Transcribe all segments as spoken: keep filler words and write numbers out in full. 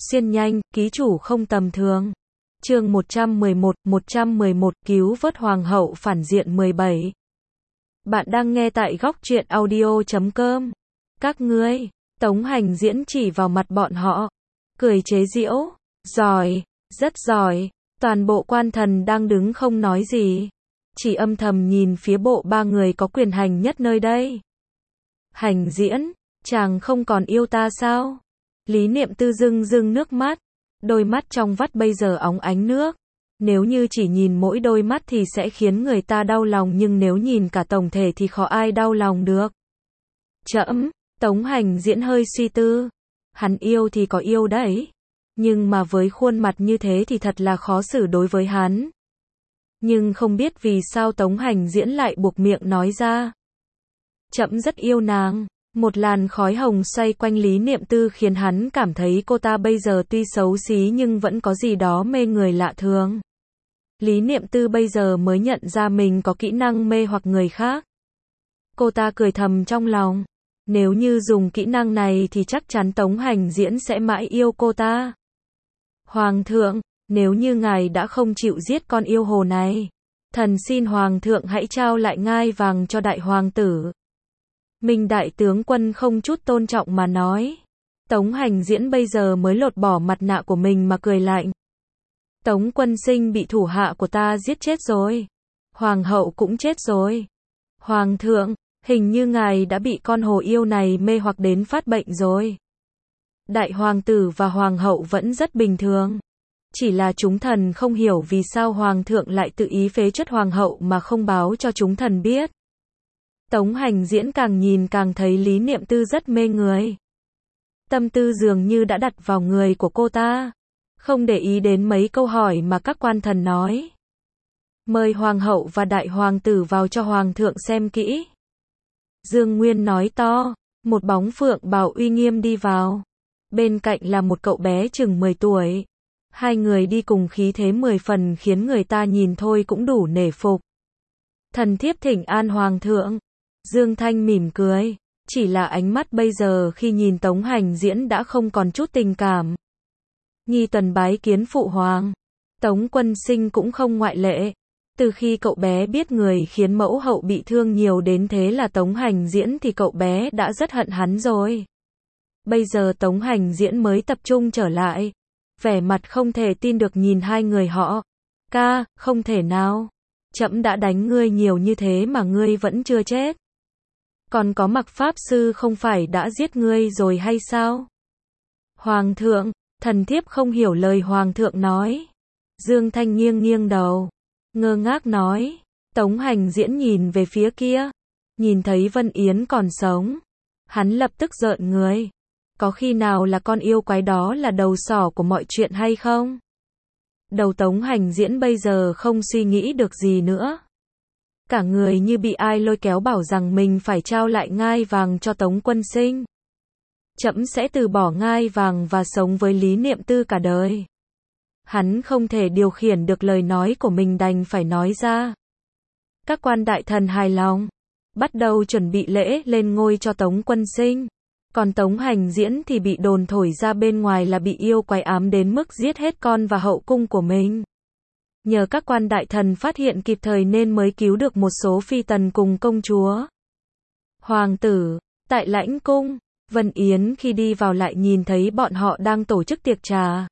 Xuyên nhanh, ký chủ không tầm thường. Chương một trăm mười một, một trăm mười một cứu vớt hoàng hậu phản diện mười bảy. Bạn đang nghe tại góc truyện audio chấm com. Các ngươi, Tống Hành Diễn chỉ vào mặt bọn họ, cười chế giễu, giỏi, rất giỏi. Toàn bộ quan thần đang đứng không nói gì, chỉ âm thầm nhìn phía bộ ba người có quyền hành nhất nơi đây. Hành Diễn, chàng không còn yêu ta sao? Lý Niệm Tư rưng rưng nước mắt, đôi mắt trong vắt bây giờ óng ánh nước. Nếu như chỉ nhìn mỗi đôi mắt thì sẽ khiến người ta đau lòng, nhưng nếu nhìn cả tổng thể thì khó ai đau lòng được. Trẫm, Tống Hành Diễn hơi suy tư. Hắn yêu thì có yêu đấy, nhưng mà với khuôn mặt như thế thì thật là khó xử đối với hắn. Nhưng không biết vì sao Tống Hành Diễn lại buộc miệng nói ra. Trẫm rất yêu nàng. Một làn khói hồng xoay quanh Lý Niệm Tư khiến hắn cảm thấy cô ta bây giờ tuy xấu xí nhưng vẫn có gì đó mê người lạ thường. Lý Niệm Tư bây giờ mới nhận ra mình có kỹ năng mê hoặc người khác. Cô ta cười thầm trong lòng. Nếu như dùng kỹ năng này thì chắc chắn Tống Hành Diễn sẽ mãi yêu cô ta. Hoàng thượng, nếu như ngài đã không chịu giết con yêu hồ này, thần xin Hoàng thượng hãy trao lại ngai vàng cho đại hoàng tử. Minh đại tướng quân không chút tôn trọng mà nói. Tống Hành Diễn bây giờ mới lột bỏ mặt nạ của mình mà cười lạnh. Tống quân sinh bị thủ hạ của ta giết chết rồi. Hoàng hậu cũng chết rồi. Hoàng thượng, hình như ngài đã bị con hồ yêu này mê hoặc đến phát bệnh rồi. Đại hoàng tử và hoàng hậu vẫn rất bình thường. Chỉ là chúng thần không hiểu vì sao hoàng thượng lại tự ý phế truất hoàng hậu mà không báo cho chúng thần biết. Tống Hành Diễn càng nhìn càng thấy Lý Niệm Tư rất mê người. Tâm tư dường như đã đặt vào người của cô ta, không để ý đến mấy câu hỏi mà các quan thần nói. Mời hoàng hậu và đại hoàng tử vào cho hoàng thượng xem kỹ. Dương Nguyên nói to, một bóng phượng bào uy nghiêm đi vào. Bên cạnh là một cậu bé chừng mười tuổi. Hai người đi cùng khí thế mười phần khiến người ta nhìn thôi cũng đủ nể phục. Thần thiếp thỉnh an hoàng thượng. Dương Thanh mỉm cười, chỉ là ánh mắt bây giờ khi nhìn Tống Hành Diễn đã không còn chút tình cảm. Nhi tuần bái kiến phụ hoàng. Tống quân sinh cũng không ngoại lệ. Từ khi cậu bé biết người khiến mẫu hậu bị thương nhiều đến thế là Tống Hành Diễn thì cậu bé đã rất hận hắn rồi. Bây giờ Tống Hành Diễn mới tập trung trở lại. Vẻ mặt không thể tin được nhìn hai người họ. Ca, không thể nào. Trẫm đã đánh ngươi nhiều như thế mà ngươi vẫn chưa chết. Còn có Mặc pháp sư không phải đã giết ngươi rồi hay sao? Hoàng thượng, thần thiếp không hiểu lời hoàng thượng nói. Dương Thanh nghiêng nghiêng đầu, ngơ ngác nói. Tống Hành Diễn nhìn về phía kia, nhìn thấy Vân Yến còn sống, hắn lập tức rợn người. Có khi nào là con yêu quái đó là đầu sỏ của mọi chuyện hay không? Đầu Tống Hành Diễn bây giờ không suy nghĩ được gì nữa. Cả người như bị ai lôi kéo bảo rằng mình phải trao lại ngai vàng cho Tống quân sinh. Trẫm sẽ từ bỏ ngai vàng và sống với Lý Niệm Tư cả đời. Hắn không thể điều khiển được lời nói của mình đành phải nói ra. Các quan đại thần hài lòng, bắt đầu chuẩn bị lễ lên ngôi cho Tống quân sinh. Còn Tống Hành Diễn thì bị đồn thổi ra bên ngoài là bị yêu quái ám đến mức giết hết con và hậu cung của mình. Nhờ các quan đại thần phát hiện kịp thời nên mới cứu được một số phi tần cùng công chúa. Hoàng tử, tại lãnh cung, Vân Yến khi đi vào lại nhìn thấy bọn họ đang tổ chức tiệc trà.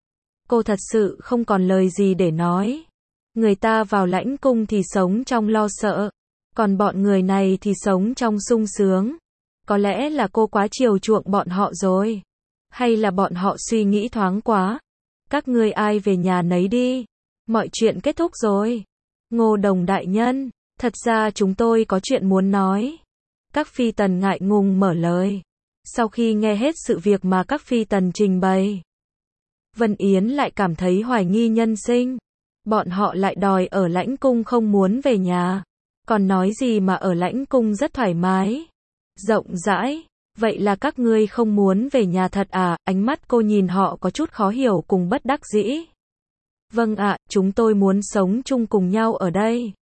Cô thật sự không còn lời gì để nói. Người ta vào lãnh cung thì sống trong lo sợ, còn bọn người này thì sống trong sung sướng. Có lẽ là cô quá chiều chuộng bọn họ rồi. Hay là bọn họ suy nghĩ thoáng quá. Các ngươi ai về nhà nấy đi. Mọi chuyện kết thúc rồi. Ngô Đồng đại nhân, thật ra chúng tôi có chuyện muốn nói. Các phi tần ngại ngùng mở lời. Sau khi nghe hết sự việc mà các phi tần trình bày, Vân Yến lại cảm thấy hoài nghi nhân sinh. Bọn họ lại đòi ở lãnh cung không muốn về nhà. Còn nói gì mà ở lãnh cung rất thoải mái, rộng rãi. Vậy là các ngươi không muốn về nhà thật à? Ánh mắt cô nhìn họ có chút khó hiểu cùng bất đắc dĩ. Vâng ạ, chúng tôi muốn sống chung cùng nhau ở đây.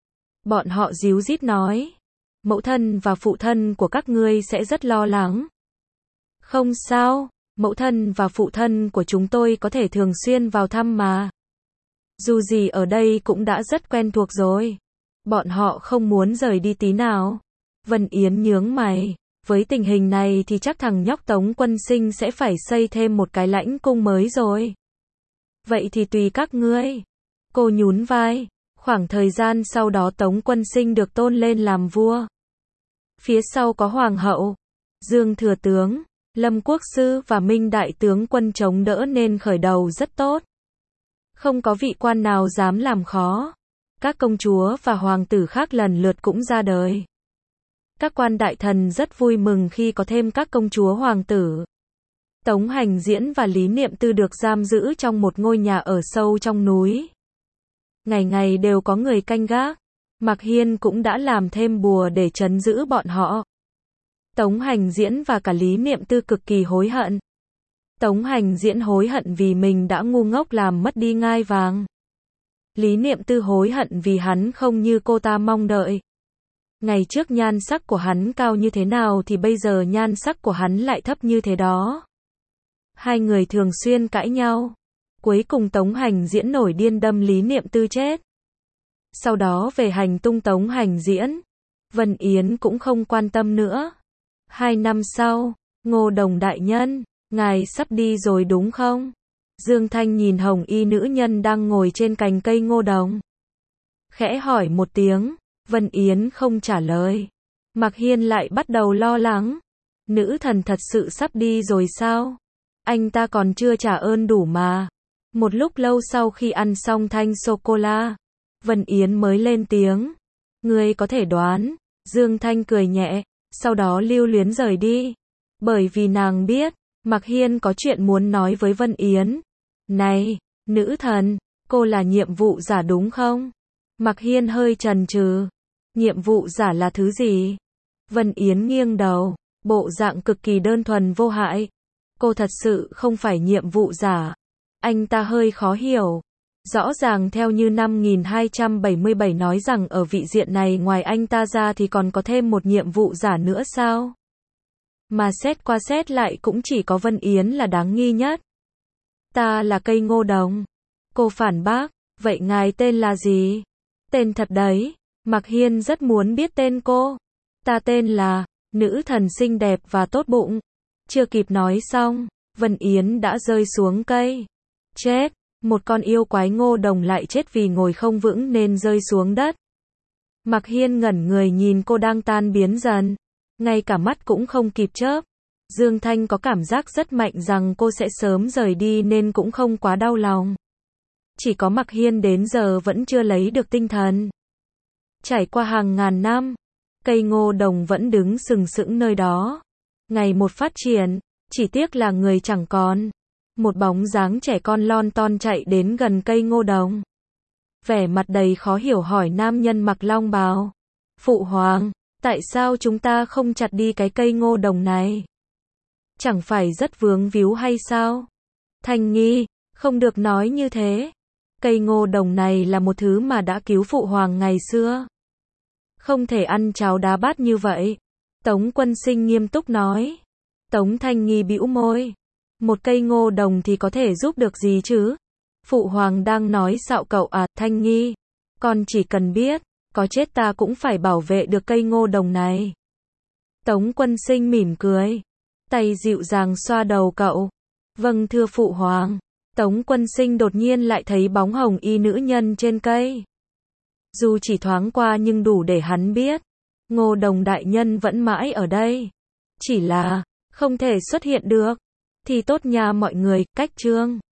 Bọn họ díu dít nói. Mẫu thân và phụ thân của các ngươi sẽ rất lo lắng. Không sao, mẫu thân và phụ thân của chúng tôi có thể thường xuyên vào thăm mà. Dù gì ở đây cũng đã rất quen thuộc rồi. Bọn họ không muốn rời đi tí nào. Vân Yến nhướng mày. Với tình hình này thì chắc thằng nhóc Tống Quân Sinh sẽ phải xây thêm một cái lãnh cung mới rồi. Vậy thì tùy các ngươi. Cô nhún vai. Khoảng thời gian sau đó Tống Quân Sinh được tôn lên làm vua. Phía sau có hoàng hậu, Dương thừa tướng, Lâm quốc sư và Minh đại tướng quân chống đỡ nên khởi đầu rất tốt. Không có vị quan nào dám làm khó. Các công chúa và hoàng tử khác lần lượt cũng ra đời. Các quan đại thần rất vui mừng khi có thêm các công chúa hoàng tử. Tống Hành Diễn và Lý Niệm Tư được giam giữ trong một ngôi nhà ở sâu trong núi. Ngày ngày đều có người canh gác. Mạc Hiên cũng đã làm thêm bùa để trấn giữ bọn họ. Tống Hành Diễn và cả Lý Niệm Tư cực kỳ hối hận. Tống Hành Diễn hối hận vì mình đã ngu ngốc làm mất đi ngai vàng. Lý Niệm Tư hối hận vì hắn không như cô ta mong đợi. Ngày trước nhan sắc của hắn cao như thế nào thì bây giờ nhan sắc của hắn lại thấp như thế đó. Hai người thường xuyên cãi nhau. Cuối cùng Tống Hành Diễn nổi điên đâm Lý Niệm Tư chết. Sau đó về hành tung Tống Hành Diễn. Vân Yến cũng không quan tâm nữa. Hai năm sau, Ngô Đồng đại nhân, ngài sắp đi rồi đúng không? Dương Thanh nhìn hồng y nữ nhân đang ngồi trên cành cây ngô đồng. Khẽ hỏi một tiếng, Vân Yến không trả lời. Mạc Hiên lại bắt đầu lo lắng. Nữ thần thật sự sắp đi rồi sao? Anh ta còn chưa trả ơn đủ mà. Một lúc lâu sau khi ăn xong thanh sô-cô-la, Vân Yến mới lên tiếng. Ngươi có thể đoán. Dương Thanh cười nhẹ, sau đó lưu luyến rời đi. Bởi vì nàng biết, Mạc Hiên có chuyện muốn nói với Vân Yến. Này, nữ thần, cô là nhiệm vụ giả đúng không? Mạc Hiên hơi chần chừ. Nhiệm vụ giả là thứ gì? Vân Yến nghiêng đầu, bộ dạng cực kỳ đơn thuần vô hại. Cô thật sự không phải nhiệm vụ giả. Anh ta hơi khó hiểu. Rõ ràng theo như năm nghìn hai trăm bảy mươi bảy nói rằng ở vị diện này ngoài anh ta ra thì còn có thêm một nhiệm vụ giả nữa sao? Mà xét qua xét lại cũng chỉ có Vân Yến là đáng nghi nhất. Ta là cây ngô đồng. Cô phản bác, vậy ngài tên là gì? Tên thật đấy. Mạc Hiên rất muốn biết tên cô. Ta tên là, nữ thần xinh đẹp và tốt bụng. Chưa kịp nói xong, Vân Yến đã rơi xuống cây. Chết, một con yêu quái ngô đồng lại chết vì ngồi không vững nên rơi xuống đất. Mạc Hiên ngẩn người nhìn cô đang tan biến dần. Ngay cả mắt cũng không kịp chớp. Dương Thanh có cảm giác rất mạnh rằng cô sẽ sớm rời đi nên cũng không quá đau lòng. Chỉ có Mạc Hiên đến giờ vẫn chưa lấy được tinh thần. Trải qua hàng ngàn năm, cây ngô đồng vẫn đứng sừng sững nơi đó. Ngày một phát triển, chỉ tiếc là người chẳng còn. Một bóng dáng trẻ con lon ton chạy đến gần cây ngô đồng. Vẻ mặt đầy khó hiểu hỏi nam nhân mặc long bào. Phụ hoàng, tại sao chúng ta không chặt đi cái cây ngô đồng này? Chẳng phải rất vướng víu hay sao? Thanh Nghi, không được nói như thế. Cây ngô đồng này là một thứ mà đã cứu phụ hoàng ngày xưa. Không thể ăn cháo đá bát như vậy. Tống Quân Sinh nghiêm túc nói. Tống Thanh Nghi bĩu môi. Một cây ngô đồng thì có thể giúp được gì chứ? Phụ hoàng đang nói xạo cậu à, Thanh Nghi. Con chỉ cần biết, có chết ta cũng phải bảo vệ được cây ngô đồng này. Tống Quân Sinh mỉm cười. Tay dịu dàng xoa đầu cậu. Vâng thưa phụ hoàng. Tống Quân Sinh đột nhiên lại thấy bóng hồng y nữ nhân trên cây. Dù chỉ thoáng qua nhưng đủ để hắn biết. Ngô đồng đại nhân vẫn mãi ở đây. Chỉ là, không thể xuất hiện được. Thì tốt nha mọi người, cách chương.